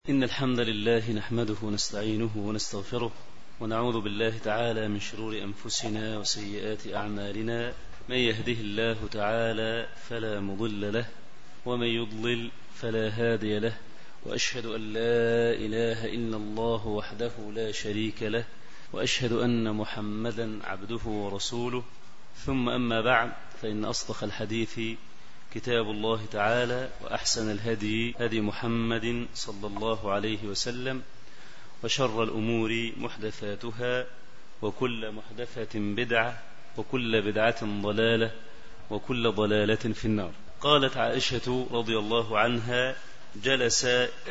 إن الحمد لله نحمده ونستعينه ونستغفره ونعوذ بالله تعالى من شرور أنفسنا وسيئات أعمالنا. من يهده الله تعالى فلا مضل له ومن يضلل فلا هادي له، وأشهد أن لا إله إلا الله وحده لا شريك له، وأشهد أن محمدا عبده ورسوله. ثم أما بعد، فإن أصدق الحديث كتاب الله تعالى، وأحسن الهدي هدي محمد صلى الله عليه وسلم، وشر الأمور محدثاتها، وكل محدثة بدعة، وكل بدعة ضلالة، وكل ضلالة في النار. قالت عائشة رضي الله عنها: جلس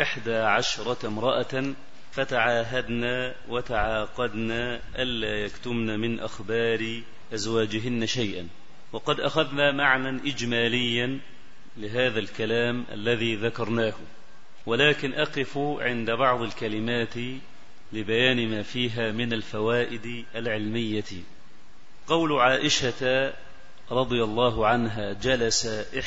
11 امرأة فتعاهدنا وتعاقدنا ألا يكتمن من أخبار أزواجهن شيئا. وقد أخذنا معنى إجماليا لهذا الكلام الذي ذكرناه، ولكن أقف عند بعض الكلمات لبيان ما فيها من الفوائد العلمية. قول عائشة رضي الله عنها: جلس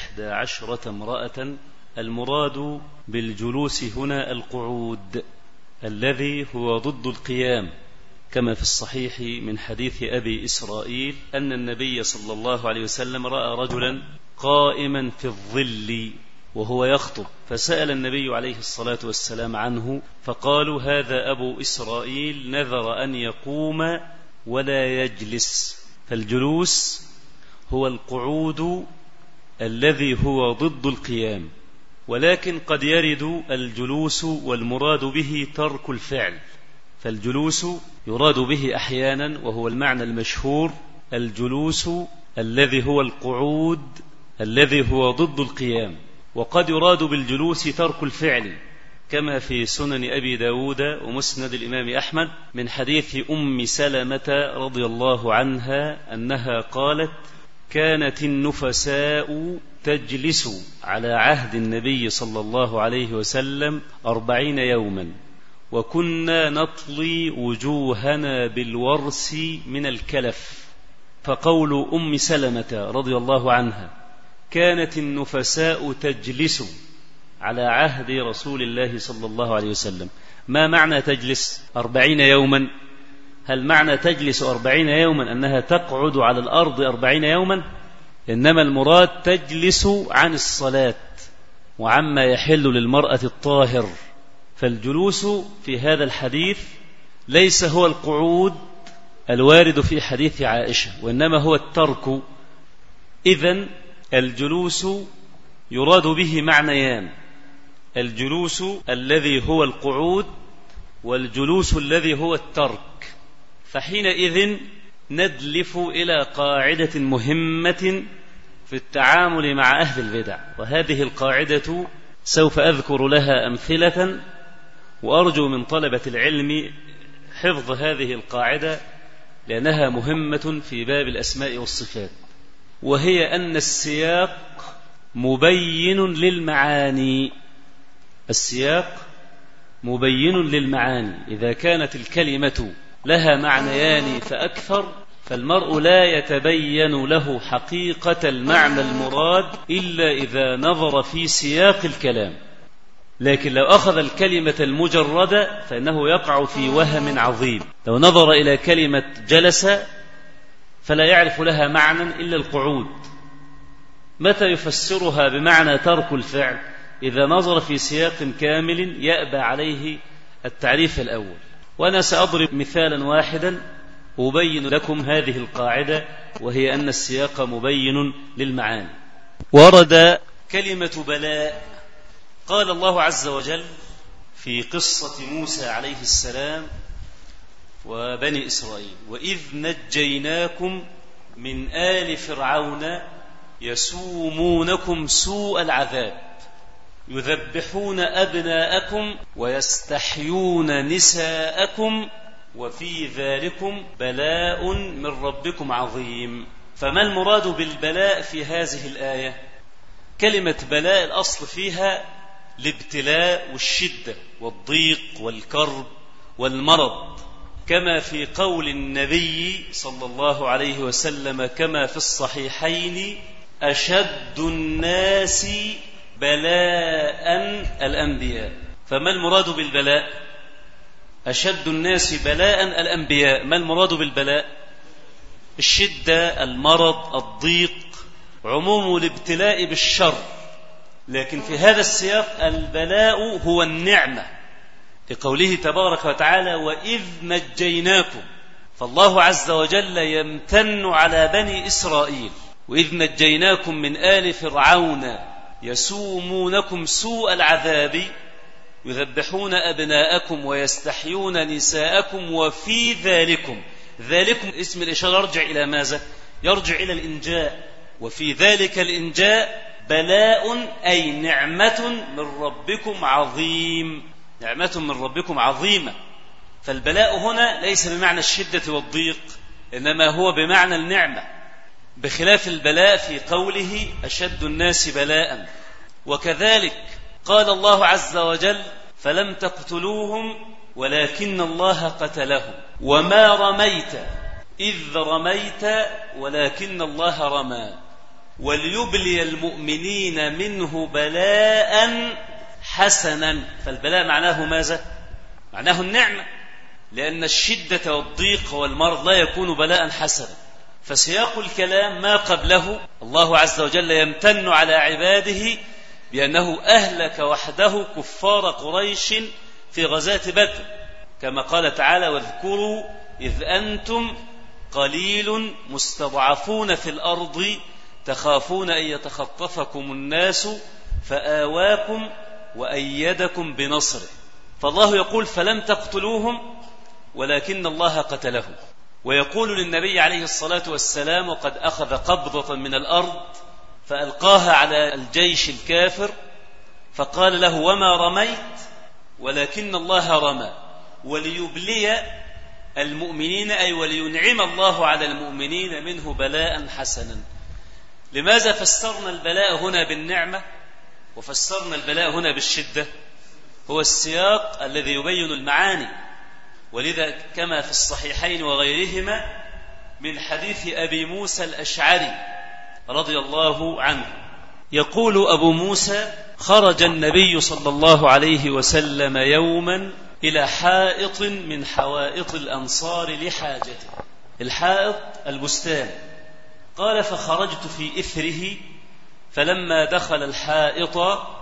11 امرأة، المراد بالجلوس هنا القعود الذي هو ضد القيام، كما في الصحيح من حديث أبي إسرائيل أن النبي صلى الله عليه وسلم رأى رجلا قائما في الظل وهو يخطب، فسأل النبي عليه الصلاة والسلام عنه، فقالوا: هذا أبو إسرائيل نذر أن يقوم ولا يجلس. فالجلوس هو القعود الذي هو ضد القيام، ولكن قد يرد الجلوس والمراد به ترك الفعل. فالجلوس يراد به أحيانا، وهو المعنى المشهور، الجلوس الذي هو القعود الذي هو ضد القيام، وقد يراد بالجلوس ترك الفعل، كما في سنن أبي داود ومسند الإمام أحمد من حديث أم سلمة رضي الله عنها أنها قالت: كانت النفساء تجلس على عهد النبي صلى الله عليه وسلم 40 يوما، وكنا نطلي وجوهنا بالورس من الكلف. فقول أم سلمة رضي الله عنها: كانت النفساء تجلس على عهد رسول الله صلى الله عليه وسلم، ما معنى تجلس 40 يوما؟ هل معنى تجلس 40 يوما أنها تقعد على الأرض 40 يوما؟ إنما المراد تجلس عن الصلاة وعما يحل للمرأة الطاهر. فالجلوس في هذا الحديث ليس هو القعود الوارد في حديث عائشة، وإنما هو الترك. إذن الجلوس يراد به معنيان: الجلوس الذي هو القعود، والجلوس الذي هو الترك. فحينئذ ندلف إلى قاعدة مهمة في التعامل مع أهل البدع، وهذه القاعدة سوف أذكر لها أمثلة، وأرجو من طلبة العلم حفظ هذه القاعدة لأنها مهمة في باب الأسماء والصفات، وهي أن السياق مبين للمعاني. السياق مبين للمعاني. إذا كانت الكلمة لها معنيان فأكثر، فالمرء لا يتبين له حقيقة المعنى المراد إلا إذا نظر في سياق الكلام. لكن لو أخذ الكلمة المجردة فإنه يقع في وهم عظيم. لو نظر إلى كلمة جلس فلا يعرف لها معنى إلا القعود. متى يفسرها بمعنى ترك الفعل؟ إذا نظر في سياق كامل يأبى عليه التعريف الأول. وأنا سأضرب مثالا واحدا أبين لكم هذه القاعدة، وهي أن السياق مبين للمعاني. ورد كلمة بلاء، قال الله عز وجل في قصة موسى عليه السلام وبني إسرائيل: وإذ نجيناكم من آل فرعون يسومونكم سوء العذاب يذبحون أبناءكم ويستحيون نساءكم وفي ذلكم بلاء من ربكم عظيم. فما المراد بالبلاء في هذه الآية؟ كلمة بلاء الأصل فيها الابتلاء والشدة والضيق والكرب والمرض، كما في قول النبي صلى الله عليه وسلم كما في الصحيحين: أشد الناس بلاء الأنبياء. فما المراد بالبلاء؟ أشد الناس بلاء الأنبياء. ما المراد بالبلاء؟ الشدة، المرض، الضيق، عموم الابتلاء بالشر. لكن في هذا السياق البلاء هو النعمة، لقوله تبارك وتعالى وإذ نجيناكم. فالله عز وجل يمتن على بني إسرائيل وإذ نجيناكم من آل فرعون يسومونكم سوء العذاب يذبحون أبناءكم ويستحيون نساءكم وفي ذلكم. ذلكم اسم الإشارة يرجع إلى ماذا؟ يرجع إلى الإنجاء. وفي ذلك الإنجاء بلاء أي نعمة من ربكم عظيم. نعمة من ربكم عظيمة. فالبلاء هنا ليس بمعنى الشدة والضيق، إنما هو بمعنى النعمة، بخلاف البلاء في قوله أشد الناس بلاء. وكذلك قال الله عز وجل فلم تقتلوهم ولكن الله قتلهم وما رميت إذ رميت ولكن الله رمى وليبلي المؤمنين منه بلاء حسنا. فالبلاء معناه ماذا؟ معناه النعمة، لأن الشدة والضيق والمرض لا يكون بلاء حسنا. فسياق الكلام ما قبله الله عز وجل يمتن على عباده بأنه أهلك وحده كفار قريش في غزاة بدر، كما قال تعالى واذكروا إذ أنتم قليل مستضعفون في الأرض تخافون أن يتخطفكم الناس فآواكم وأيدكم بنصره. فالله يقول فلم تقتلوهم ولكن الله قتلهم، ويقول للنبي عليه الصلاة والسلام وقد أخذ قبضة من الأرض فألقاها على الجيش الكافر فقال له وما رميت ولكن الله رمى وليبلي المؤمنين أي ولينعم الله على المؤمنين منه بلاء حسنا. لماذا فسرنا البلاء هنا بالنعمة وفسرنا البلاء هنا بالشدة؟ هو السياق الذي يبين المعاني. ولذا كما في الصحيحين وغيرهما من حديث أبي موسى الأشعري رضي الله عنه يقول أبو موسى خرج النبي صلى الله عليه وسلم يوما إلى حائط من حوائط الأنصار لحاجته. الحائط البستان. قال فخرجت في إثره فلما دخل الحائط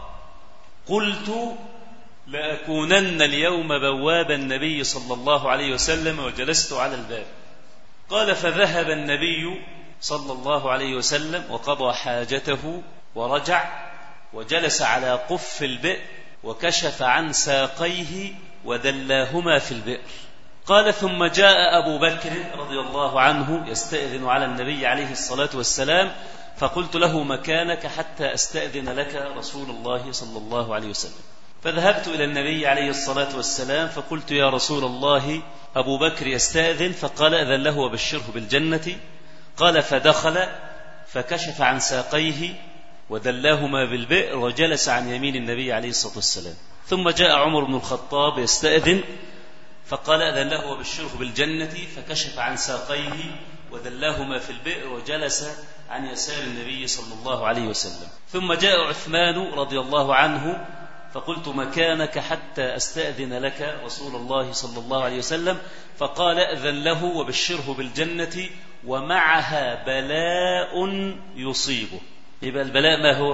قلت لأكونن اليوم بواب النبي صلى الله عليه وسلم وجلست على الباب. قال فذهب النبي صلى الله عليه وسلم وقضى حاجته ورجع وجلس على قف البئر وكشف عن ساقيه ودلاهما في البئر. قال ثم جاء أبو بكر رضي الله عنه يستأذن على النبي عليه الصلاة والسلام فقلت له مكانك حتى أستأذن لك رسول الله صلى الله عليه وسلم. فذهبت إلى النبي عليه الصلاة والسلام فقلت يا رسول الله أبو بكر يستأذن. فقال أذن له وبشره بالجنة. قال فدخل فكشف عن ساقيه ودلاهما بالبئر وجلس عن يمين النبي عليه الصلاة والسلام. ثم جاء عمر بن الخطاب يستأذن فقال أذن له وبشره بالجنة فكشف عن ساقيه ودلاهما في البئر وجلس عن يسار النبي صلى الله عليه وسلم. ثم جاء عثمان رضي الله عنه فقلت مكانك حتى أستأذن لك رسول الله صلى الله عليه وسلم. فقال أذن له وبشره بالجنة ومعها بلاء يصيبه. يبقى البلاء ما هو؟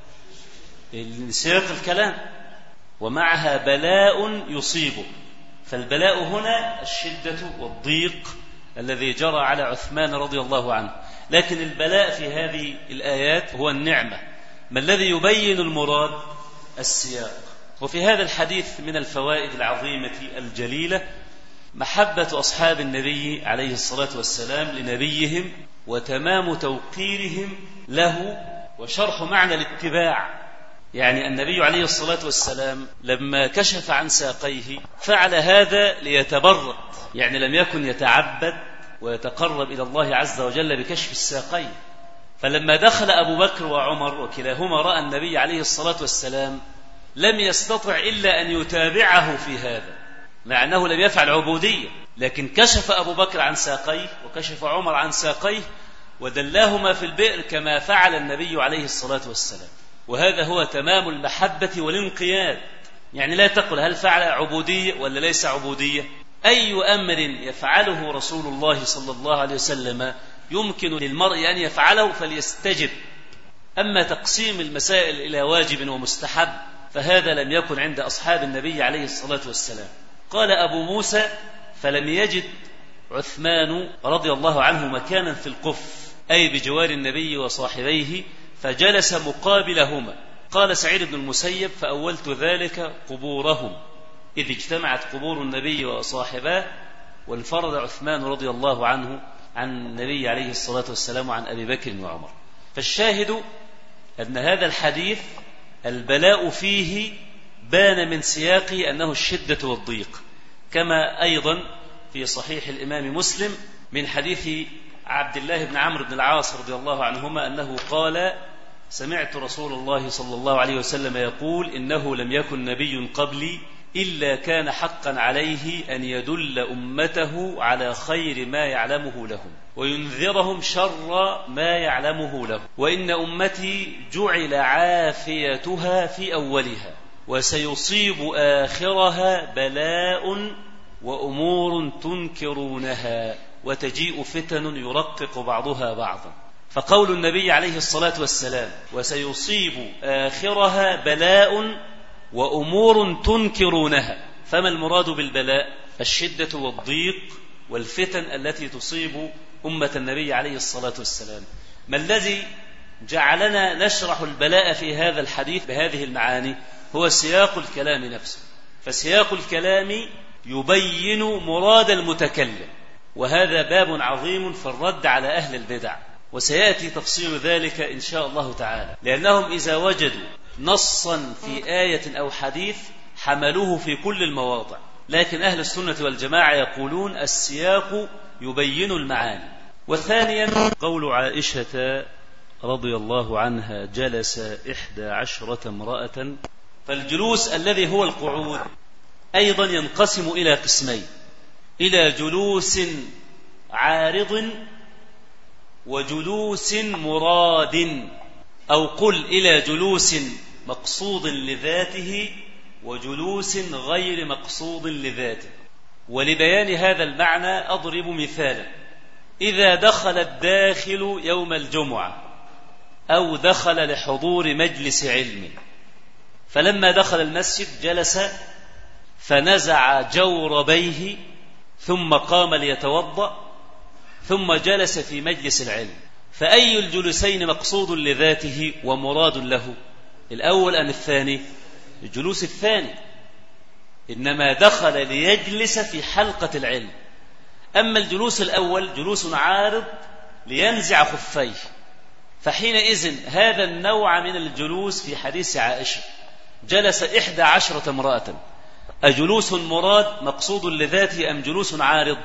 سياق الكلام ومعها بلاء يصيبه. فالبلاء هنا الشدة والضيق الذي جرى على عثمان رضي الله عنه. لكن البلاء في هذه الآيات هو النعمة. ما الذي يبين المراد؟ السياق. وفي هذا الحديث من الفوائد العظيمة الجليلة محبة أصحاب النبي عليه الصلاة والسلام لنبيهم وتمام توقيرهم له وشرح معنى الاتباع. يعني النبي عليه الصلاة والسلام لما كشف عن ساقيه فعل هذا ليتبرد، يعني لم يكن يتعبد ويتقرب إلى الله عز وجل بكشف الساقين. فلما دخل أبو بكر وعمر وكلاهما رأى النبي عليه الصلاة والسلام لم يستطع إلا أن يتابعه في هذا، مع أنه لم يفعل عبودية، لكن كشف أبو بكر عن ساقيه وكشف عمر عن ساقيه ودلاهما في البئر كما فعل النبي عليه الصلاة والسلام. وهذا هو تمام المحبة والانقياد. يعني لا تقل هل فعل عبودية ولا ليس عبودية. أي أمر يفعله رسول الله صلى الله عليه وسلم يمكن للمرء أن يفعله فليستجب. أما تقسيم المسائل إلى واجب ومستحب فهذا لم يكن عند أصحاب النبي عليه الصلاة والسلام. قال أبو موسى: فلم يجد عثمان رضي الله عنه مكانا في القف، أي بجوار النبي وصاحبيه، فجلس مقابلهما. قال سعيد بن المسيب: فأولت ذلك قبورهم، إذ اجتمعت قبور النبي وصاحباه، وانفرد عثمان رضي الله عنه عن النبي عليه الصلاة والسلام وعن أبي بكر وعمر. فالشاهد أن هذا الحديث البلاء فيه بان من سياقه أنه الشدة والضيق، كما أيضا في صحيح الإمام مسلم من حديث عبد الله بن عمرو بن العاص رضي الله عنهما أنه قال: سمعت رسول الله صلى الله عليه وسلم يقول: إنه لم يكن نبي قبلي إلا كان حقا عليه أن يدل أمته على خير ما يعلمه لهم وينذرهم شر ما يعلمه لهم، وإن أمتي جعل عافيتها في أولها وسيصيب آخرها بلاء وأمور تنكرونها وتجيء فتن يرقق بعضها بعضا. فقول النبي عليه الصلاة والسلام: وسيصيب آخرها بلاء وأمور تنكرونها، فما المراد بالبلاء؟ الشدة والضيق والفتن التي تصيب أمة النبي عليه الصلاة والسلام. ما الذي جعلنا نشرح البلاء في هذا الحديث بهذه المعاني؟ هو سياق الكلام نفسه. فسياق الكلام يبين مراد المتكلم، وهذا باب عظيم في الرد على أهل البدع، وسيأتي تفصيل ذلك إن شاء الله تعالى، لأنهم إذا وجدوا نصا في آية أو حديث حملوه في كل المواضع، لكن أهل السنة والجماعة يقولون السياق يبين المعاني. وثانيا قول عائشة رضي الله عنها: جلس 11 امرأة. فالجلوس الذي هو القعود أيضا ينقسم إلى قسمين: إلى جلوس عارض وجلوس مراد، أو قل إلى جلوس مقصود لذاته وجلوس غير مقصود لذاته. ولبيان هذا المعنى أضرب مثالا: إذا دخل الداخل يوم الجمعة أو دخل لحضور مجلس علم، فلما دخل المسجد جلس فنزع جوربيه ثم قام ليتوضأ ثم جلس في مجلس العلم، فأي الجلوسين مقصود لذاته ومراد له؟ الأول أم الثاني؟ الجلوس الثاني، إنما دخل ليجلس في حلقة العلم. أما الجلوس الأول جلوس عارض لينزع خفيه، فحينئذ هذا النوع من الجلوس في حديث عائشة جلس 11 امرأة، أجلوس مراد مقصود لذاته أم جلوس عارض؟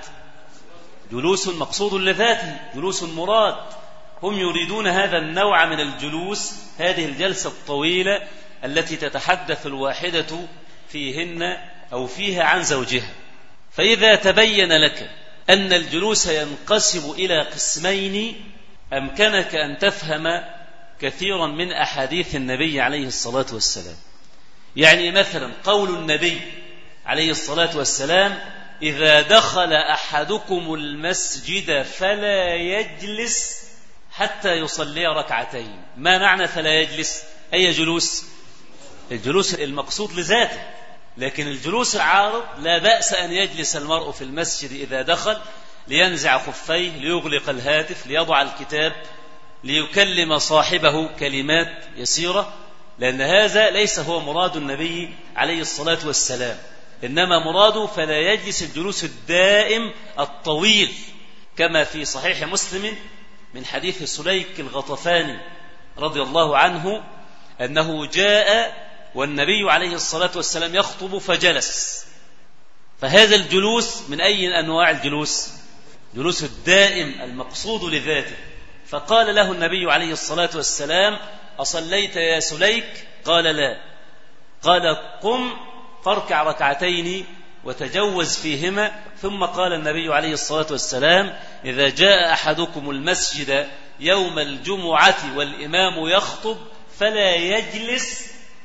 جلوس مقصود لذاته، جلوس مراد. هم يريدون هذا النوع من الجلوس، هذه الجلسة الطويلة التي تتحدث الواحدة فيهن أو فيها عن زوجها. فإذا تبين لك أن الجلوس ينقسم إلى قسمين أمكنك أن تفهم كثيرا من أحاديث النبي عليه الصلاة والسلام. يعني مثلا قول النبي عليه الصلاة والسلام: إذا دخل أحدكم المسجد فلا يجلس حتى يصلي ركعتين. ما معنى فلا يجلس؟ أي جلوس؟ الجلوس المقصود لذاته، لكن الجلوس العارض لا بأس أن يجلس المرء في المسجد إذا دخل لينزع خفيه، ليغلق الهاتف، ليضع الكتاب، ليكلم صاحبه كلمات يسيرة، لأن هذا ليس هو مراد النبي عليه الصلاة والسلام، إنما مراده فلا يجلس الجلوس الدائم الطويل، كما في صحيح مسلم من حديث سليك الغطفاني رضي الله عنه أنه جاء والنبي عليه الصلاة والسلام يخطب فجلس. فهذا الجلوس من أي أنواع الجلوس؟ جلوس الدائم المقصود لذاته. فقال له النبي عليه الصلاة والسلام: أصليت يا سليك؟ قال لا. قال: قم فاركع ركعتين وتجوز فيهما. ثم قال النبي عليه الصلاة والسلام: إذا جاء أحدكم المسجد يوم الجمعة والإمام يخطب فلا يجلس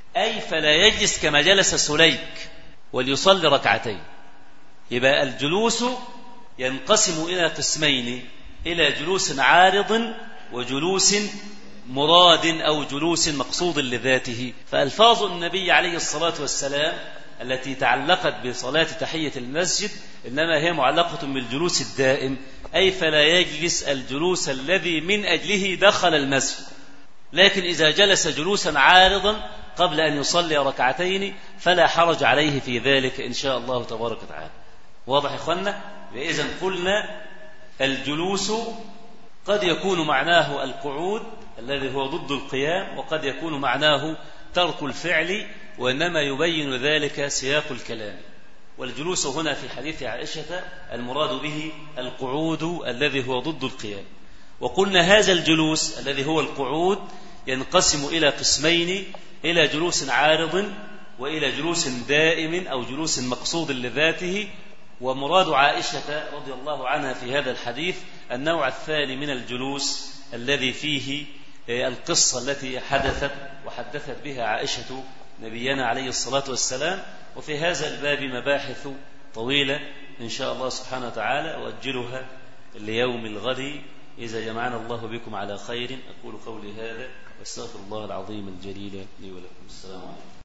أي فلا يجلس كما جلس سليك وليصلي ركعتين. يبقى الجلوس ينقسم إلى قسمين: إلى جلوس عارض وجلوس مراد أو جلوس مقصود لذاته. فألفاظ النبي عليه الصلاة والسلام التي تعلقت بصلاة تحية المسجد إنما هي معلقة بالجلوس الدائم، أي فلا يجلس الجلوس الذي من أجله دخل المسجد، لكن إذا جلس جلوسا عارضا قبل أن يصلي ركعتين فلا حرج عليه في ذلك إن شاء الله تبارك وتعالى. واضح يا إخوانا؟ إذن قلنا الجلوس قد يكون معناه القعود الذي هو ضد القيام، وقد يكون معناه ترك الفعل، وإنما يبين ذلك سياق الكلام. والجلوس هنا في حديث عائشة المراد به القعود الذي هو ضد القيام. وقلنا هذا الجلوس الذي هو القعود ينقسم إلى قسمين: إلى جلوس عارض وإلى جلوس دائم أو جلوس مقصود لذاته. ومراد عائشة رضي الله عنها في هذا الحديث النوع الثاني من الجلوس الذي فيه القصة التي حدثت بها عائشة نبينا عليه الصلاة والسلام. وفي هذا الباب مباحث طويلة إن شاء الله سبحانه وتعالى أؤجلها ليوم الغد إذا جمعنا الله بكم على خير. أقول قولي هذا واستغفر الله العظيم الجليل لي ولكم. السلام عليكم.